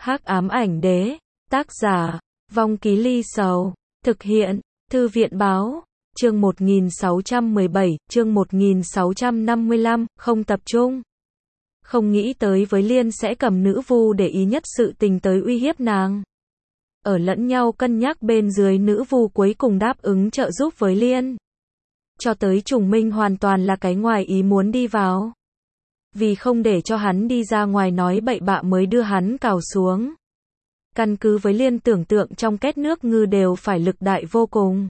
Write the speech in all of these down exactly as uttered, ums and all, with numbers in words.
Hắc ám ảnh đế, tác giả, Vong Ký Ly Sầu, thực hiện, Thư viện báo, chương một nghìn sáu trăm mười bảy, chương một nghìn sáu trăm năm mươi lăm, không tập trung. Không nghĩ tới với Liên sẽ cầm nữ vu để ý nhất sự tình tới uy hiếp nàng. Ở lẫn nhau cân nhắc bên dưới, nữ vu cuối cùng đáp ứng trợ giúp với Liên. Cho tới trùng minh hoàn toàn là cái ngoài ý muốn đi vào. Vì không để cho hắn đi ra ngoài nói bậy bạ mới đưa hắn cào xuống. Căn cứ với Liên tưởng tượng trong két nước ngư đều phải lực đại vô cùng.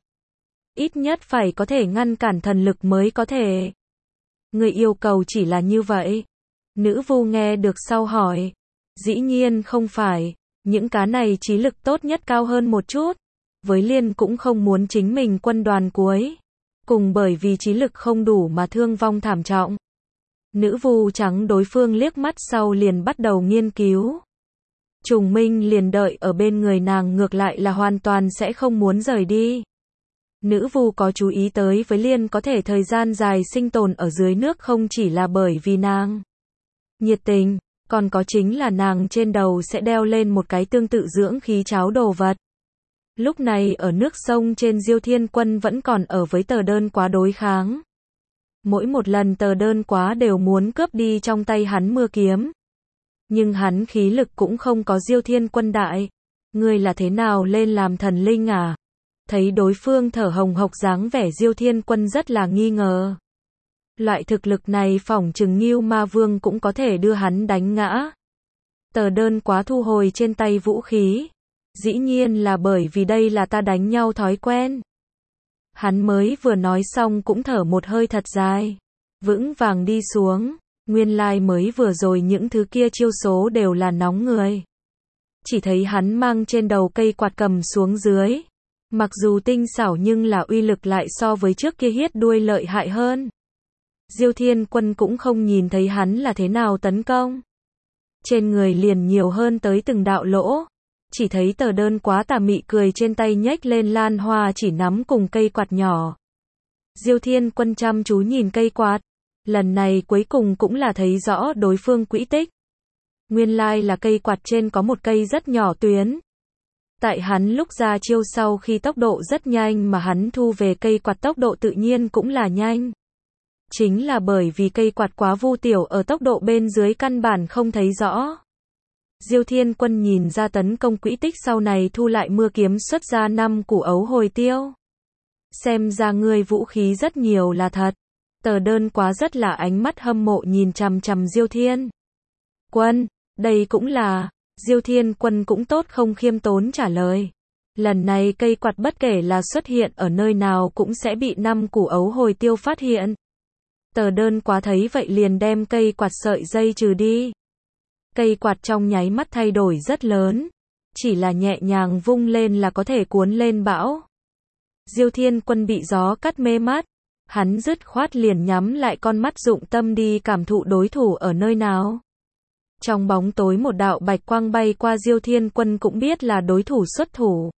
Ít nhất phải có thể ngăn cản thần lực mới có thể. Người yêu cầu chỉ là như vậy. Nữ vu nghe được sau hỏi. Dĩ nhiên không phải. Những cá này trí lực tốt nhất cao hơn một chút. Với Liên cũng không muốn chính mình quân đoàn cuối cùng bởi vì trí lực không đủ mà thương vong thảm trọng. Nữ vu trắng đối phương liếc mắt sau liền bắt đầu nghiên cứu. Trùng minh liền đợi ở bên người nàng, ngược lại là hoàn toàn sẽ không muốn rời đi. Nữ vu có chú ý tới với Liên có thể thời gian dài sinh tồn ở dưới nước không chỉ là bởi vì nàng nhiệt tình, còn có chính là nàng trên đầu sẽ đeo lên một cái tương tự dưỡng khí cháo đồ vật. Lúc này ở nước sông trên, Diêu Thiên Quân vẫn còn ở với Tờ Đơn Quá đối kháng. Mỗi một lần Tờ Đơn Quá đều muốn cướp đi trong tay hắn mưa kiếm. Nhưng hắn khí lực cũng không có Diêu Thiên Quân đại. Ngươi là thế nào lên làm thần linh à? Thấy đối phương thở hồng hộc dáng vẻ, Diêu Thiên Quân rất là nghi ngờ. Loại thực lực này phỏng chừng Ngưu Ma Vương cũng có thể đưa hắn đánh ngã. Tờ Đơn Quá thu hồi trên tay vũ khí. Dĩ nhiên là bởi vì đây là ta đánh nhau thói quen. Hắn mới vừa nói xong cũng thở một hơi thật dài. Vững vàng đi xuống. Nguyên lai like mới vừa rồi những thứ kia chiêu số đều là nóng người. Chỉ thấy hắn mang trên đầu cây quạt cầm xuống dưới. Mặc dù tinh xảo nhưng là uy lực lại so với trước kia hiết đuôi lợi hại hơn. Diêu Thiên Quân cũng không nhìn thấy hắn là thế nào tấn công. Trên người liền nhiều hơn tới từng đạo lỗ. Chỉ thấy Tờ Đơn Quá tà mị cười trên tay nhếch lên lan hoa chỉ nắm cùng cây quạt nhỏ. Diêu Thiên Quân chăm chú nhìn cây quạt. Lần này cuối cùng cũng là thấy rõ đối phương quỹ tích. Nguyên lai like là cây quạt trên có một cây rất nhỏ tuyến. Tại hắn lúc ra chiêu sau khi tốc độ rất nhanh mà hắn thu về cây quạt tốc độ tự nhiên cũng là nhanh. Chính là bởi vì cây quạt quá vu tiểu, ở tốc độ bên dưới căn bản không thấy rõ. Diêu Thiên Quân nhìn ra tấn công quỹ tích sau này thu lại mưa kiếm, xuất ra năm củ ấu hồi tiêu. Xem ra ngươi vũ khí rất nhiều là thật. Tờ Đơn Quá rất là ánh mắt hâm mộ nhìn chằm chằm Diêu Thiên Quân. Đây cũng là. Diêu Thiên Quân cũng tốt không khiêm tốn trả lời. Lần này cây quạt bất kể là xuất hiện ở nơi nào cũng sẽ bị năm củ ấu hồi tiêu phát hiện. Tờ Đơn Quá thấy vậy liền đem cây quạt sợi dây trừ đi. Cây quạt trong nháy mắt thay đổi rất lớn. Chỉ là nhẹ nhàng vung lên là có thể cuốn lên bão. Diêu Thiên Quân bị gió cắt mê mắt. Hắn dứt khoát liền nhắm lại con mắt, dụng tâm đi cảm thụ đối thủ ở nơi nào. Trong bóng tối một đạo bạch quang bay qua, Diêu Thiên Quân cũng biết là đối thủ xuất thủ.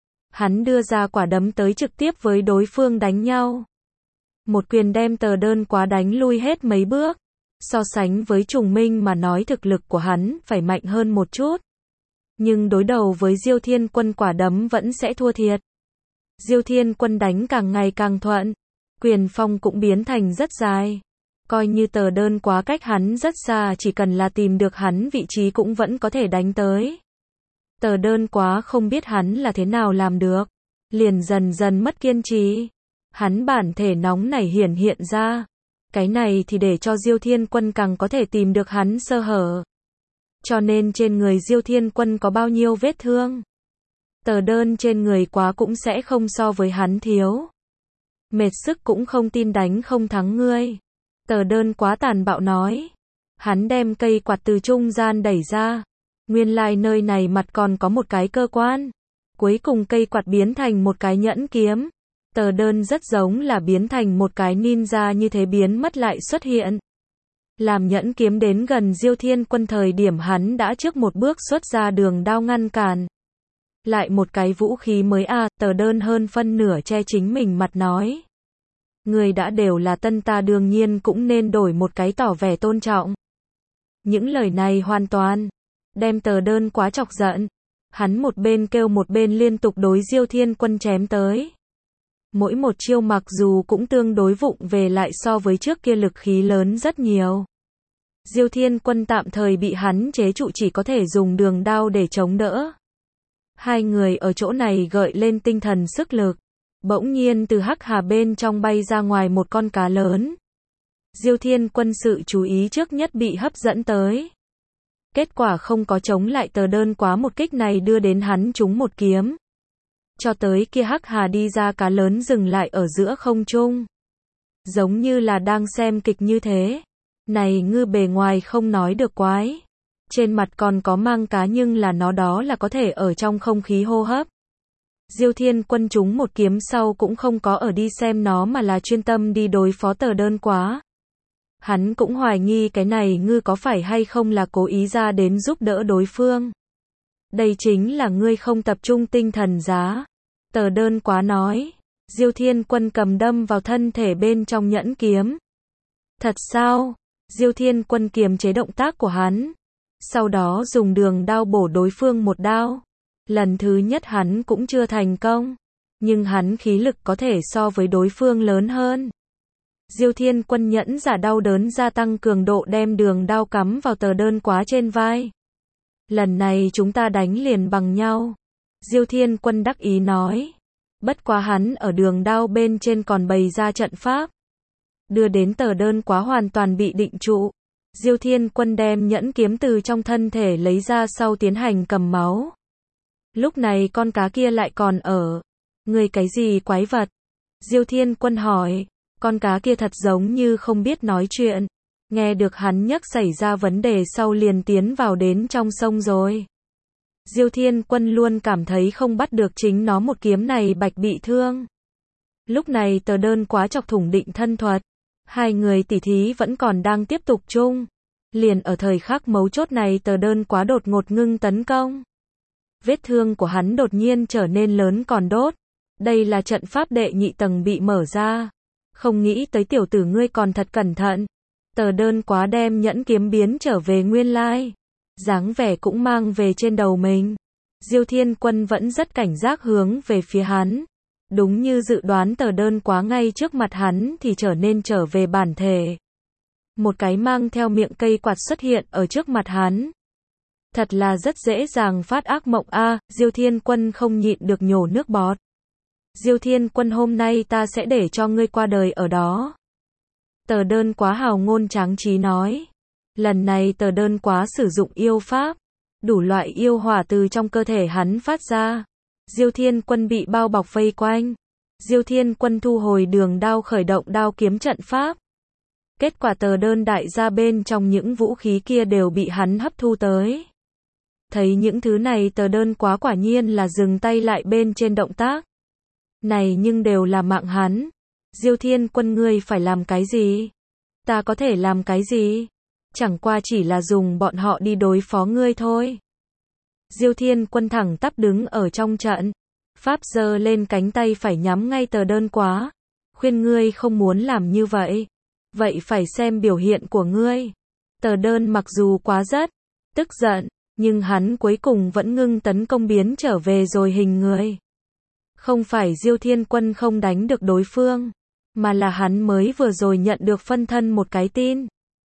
Hắn đưa ra quả đấm tới trực tiếp với đối phương đánh nhau. Một quyền đem Tờ Đơn Quá đánh lui hết mấy bước. So sánh với trùng minh mà nói thực lực của hắn phải mạnh hơn một chút. Nhưng đối đầu với Diêu Thiên Quân quả đấm vẫn sẽ thua thiệt. Diêu Thiên Quân đánh càng ngày càng thuận. Quyền phong cũng biến thành rất dài. Coi như Tờ Đơn Quá cách hắn rất xa, chỉ cần là tìm được hắn vị trí cũng vẫn có thể đánh tới. Tờ Đơn Quá không biết hắn là thế nào làm được. Liền dần dần mất kiên trì. Hắn bản thể nóng nảy hiển hiện ra. Cái này thì để cho Diêu Thiên Quân càng có thể tìm được hắn sơ hở. Cho nên trên người Diêu Thiên Quân có bao nhiêu vết thương. Tờ Đơn trên người Quá cũng sẽ không so với hắn thiếu. Mệt sức cũng không tin đánh không thắng ngươi. Tờ Đơn Quá tàn bạo nói. Hắn đem cây quạt từ trung gian đẩy ra. Nguyên lai like nơi này mặt còn có một cái cơ quan. Cuối cùng cây quạt biến thành một cái nhẫn kiếm. Tờ Đơn rất giống là biến thành một cái ninja, như thế biến mất lại xuất hiện. Làm nhẫn kiếm đến gần Diêu Thiên Quân thời điểm, hắn đã trước một bước xuất ra đường đao ngăn cản. Lại một cái vũ khí mới à? Tờ Đơn hơn phân nửa che chính mình mặt nói. Người đã đều là tân, ta đương nhiên cũng nên đổi một cái tỏ vẻ tôn trọng. Những lời này hoàn toàn đem Tờ Đơn Quá chọc giận. Hắn một bên kêu một bên liên tục đối Diêu Thiên Quân chém tới. Mỗi một chiêu mặc dù cũng tương đối vụng về lại so với trước kia lực khí lớn rất nhiều. Diêu Thiên Quân tạm thời bị hắn chế trụ, chỉ có thể dùng đường đao để chống đỡ. Hai người ở chỗ này gợi lên tinh thần sức lực. Bỗng nhiên từ hắc hà bên trong bay ra ngoài một con cá lớn. Diêu Thiên Quân sự chú ý trước nhất bị hấp dẫn tới. Kết quả không có chống lại Tờ Đơn Quá một kích này, đưa đến hắn trúng một kiếm. Cho tới kia hắc hà đi ra cá lớn dừng lại ở giữa không trung. Giống như là đang xem kịch như thế. Này ngư bề ngoài không nói được quái. Trên mặt còn có mang cá nhưng là nó đó là có thể ở trong không khí hô hấp. Diêu Thiên Quân trúng một kiếm sau cũng không có ở đi xem nó mà là chuyên tâm đi đối phó Tờ Đơn Quá. Hắn cũng hoài nghi cái này ngư có phải hay không là cố ý ra đến giúp đỡ đối phương. Đây chính là ngươi không tập trung tinh thần giá. Tờ Đơn Quá nói. Diêu Thiên Quân cầm đâm vào thân thể bên trong nhẫn kiếm. Thật sao? Diêu Thiên Quân kiềm chế động tác của hắn. Sau đó dùng đường đao bổ đối phương một đao. Lần thứ nhất hắn cũng chưa thành công. Nhưng hắn khí lực có thể so với đối phương lớn hơn. Diêu Thiên Quân nhẫn giả đau đớn gia tăng cường độ, đem đường đao cắm vào Tờ Đơn Quá trên vai. Lần này chúng ta đánh liền bằng nhau. Diêu Thiên Quân đắc ý nói. Bất quá hắn ở đường đao bên trên còn bày ra trận pháp. Đưa đến Tờ Đơn Quá hoàn toàn bị định trụ. Diêu Thiên Quân đem nhẫn kiếm từ trong thân thể lấy ra sau tiến hành cầm máu. Lúc này con cá kia lại còn ở. Người cái gì quái vật? Diêu Thiên Quân hỏi. Con cá kia thật giống như không biết nói chuyện. Nghe được hắn nhắc xảy ra vấn đề sau liền tiến vào đến trong sông rồi. Diêu Thiên Quân luôn cảm thấy không bắt được chính nó một kiếm này bạch bị thương. Lúc này Tờ Đơn Quá chọc thủng định thân thuật. Hai người tỉ thí vẫn còn đang tiếp tục chung. Liền ở thời khắc mấu chốt này Tờ Đơn Quá đột ngột ngưng tấn công. Vết thương của hắn đột nhiên trở nên lớn còn đốt. Đây là trận pháp đệ nhị tầng bị mở ra. Không nghĩ tới tiểu tử ngươi còn thật cẩn thận. Tờ Đơn Quá đem nhẫn kiếm biến trở về nguyên lai. Dáng vẻ cũng mang về trên đầu mình. Diêu Thiên Quân vẫn rất cảnh giác hướng về phía hắn. Đúng như dự đoán, Tờ Đơn Quá ngay trước mặt hắn thì trở nên trở về bản thể. Một cái mang theo miệng cây quạt xuất hiện ở trước mặt hắn. Thật là rất dễ dàng phát ác mộng a. À, Diêu Thiên Quân không nhịn được nhổ nước bọt. Diêu Thiên Quân, hôm nay ta sẽ để cho ngươi qua đời ở đó. Tờ Đơn Quá hào ngôn tráng trí nói. Lần này Tờ Đơn Quá sử dụng yêu pháp. Đủ loại yêu hỏa từ trong cơ thể hắn phát ra. Diêu Thiên Quân bị bao bọc vây quanh. Diêu Thiên Quân thu hồi đường đao, khởi động đao kiếm trận pháp. Kết quả Tờ Đơn đại gia bên trong những vũ khí kia đều bị hắn hấp thu tới. Thấy những thứ này Tờ Đơn Quá quả nhiên là dừng tay lại bên trên động tác. Này nhưng đều là mạng hắn. Diêu Thiên Quân, ngươi phải làm cái gì? Ta có thể làm cái gì? Chẳng qua chỉ là dùng bọn họ đi đối phó ngươi thôi. Diêu Thiên Quân thẳng tắp đứng ở trong trận. Pháp giơ lên cánh tay phải nhắm ngay Tờ Đơn Quá. Khuyên ngươi không muốn làm như vậy. Vậy phải xem biểu hiện của ngươi. Tờ Đơn mặc dù quá rất tức giận, nhưng hắn cuối cùng vẫn ngưng tấn công biến trở về rồi hình người. Không phải Diêu Thiên Quân không đánh được đối phương, mà là hắn mới vừa rồi nhận được phân thân một cái tin.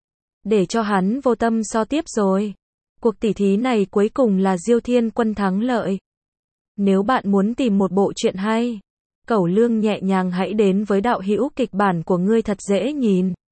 Để cho hắn vô tâm so tiếp rồi. Cuộc tỉ thí này cuối cùng là Diêu Thiên Quân thắng lợi. Nếu bạn muốn tìm một bộ truyện hay, cẩu lương nhẹ nhàng, hãy đến với đạo hữu kịch bản của ngươi thật dễ nhìn.